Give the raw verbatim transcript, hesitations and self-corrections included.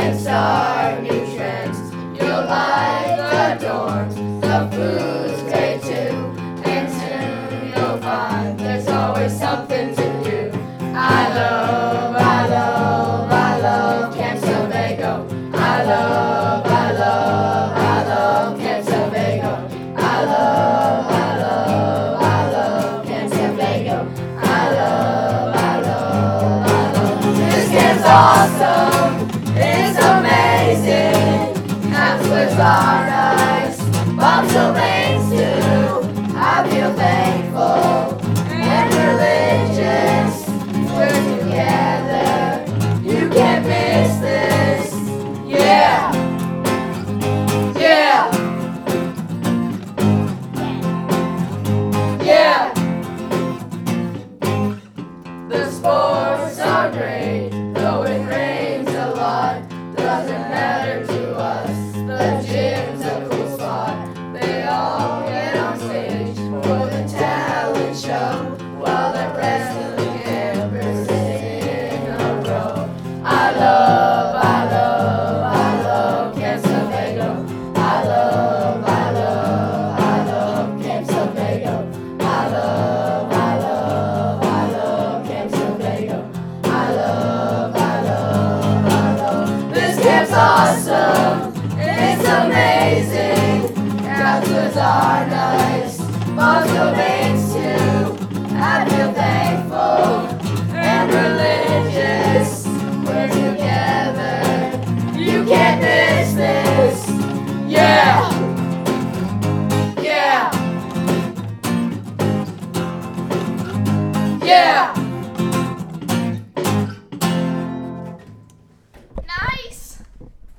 can start new trends. You'll like the dorms, the food's great too, and soon you'll find there's always something to do. I love, I love, I love Camp Sebago. I love, I love, I love Camp Sebago. I love, I love, I love Camp Sebago. I love, I love, I love. This camp's awesome. It's amazing. Counselors are nice. Bob Sylvain's too. I feel thankful and religious. We're together. You can't miss this. Yeah. Yeah. Yeah. The sports are great, though it rains a lot. Doesn't matter to us. The gym's a cool spot. They all get on stage for the talent show, while the rest of the campers sit in a row. I love, I love, I love Camp Sebago. I love, I love, I love Camp Sebago. I love, I love, I love Camp Sebago. I love, I love, I love. This camp's awesome. It's amazing. Counselors are nice. Bob Sylvain's too. I feel thankful and religious. We're together. You can't miss this. Yeah. Yeah. Yeah.